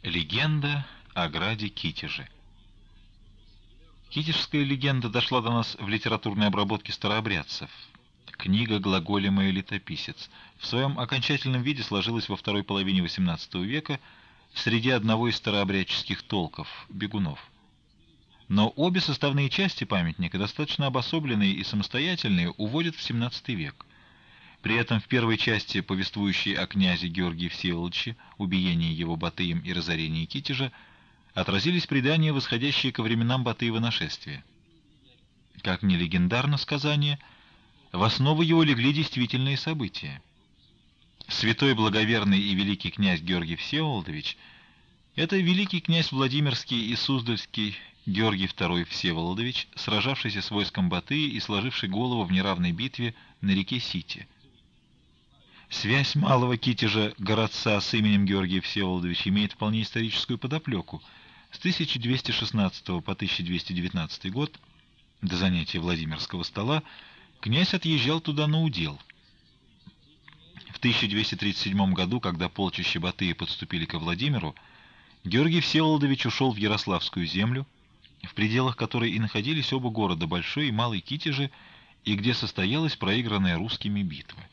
Легенда о граде Китеже. Китежская легенда дошла до нас в литературной обработке старообрядцев. Книга глаголемая «Летописец» в своем окончательном виде сложилась во второй половине XVIII века в среде одного из старообрядческих толков – бегунов. Но обе составные части памятника, достаточно обособленные и самостоятельные, уводят в XVII век. При этом в первой части, повествующей о князе Георгии Всеволодовиче, убиении его Батыем и разорении Китежа, отразились предания, восходящие ко временам Батыева нашествия. Как ни легендарно сказание, в основу его легли действительные события. Святой благоверный и великий князь Георгий Всеволодович – это великий князь Владимирский и Суздальский Георгий II Всеволодович, сражавшийся с войском Батыя и сложивший голову в неравной битве на реке Сите. Связь малого Китежа городца с именем Георгия Всеволодовича имеет вполне историческую подоплеку. С 1216 по 1219 год, до занятия Владимирского стола, князь отъезжал туда на удел. В 1237 году, когда полчища Батыя подступили ко Владимиру, Георгий Всеволодович ушел в Ярославскую землю, в пределах которой и находились оба города, Большой и Малый Китежи, и где состоялась проигранная русскими битва.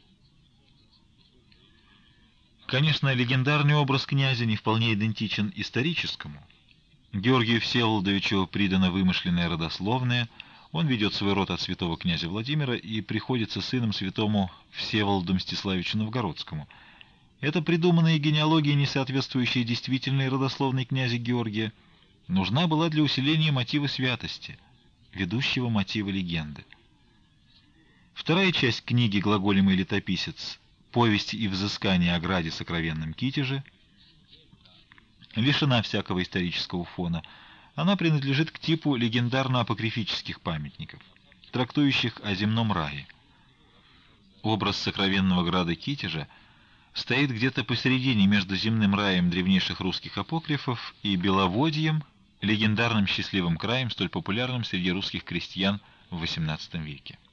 Конечно, легендарный образ князя не вполне идентичен историческому. Георгию Всеволодовичу придано вымышленное родословное, он ведет свой род от святого князя Владимира и приходится сыном святому Всеволоду Мстиславичу Новгородскому. Эта придуманная генеалогия, не соответствующая действительной родословной князя Георгия, нужна была для усиления мотива святости, ведущего мотива легенды. Вторая часть книги «Глаголемый летописец» «Повесть и взыскание о граде сокровенном Китеже» лишена всякого исторического фона. Она принадлежит к типу легендарно-апокрифических памятников, трактующих о земном рае. Образ сокровенного града Китежа стоит где-то посередине между земным раем древнейших русских апокрифов и Беловодьем, легендарным счастливым краем, столь популярным среди русских крестьян в XVIII веке.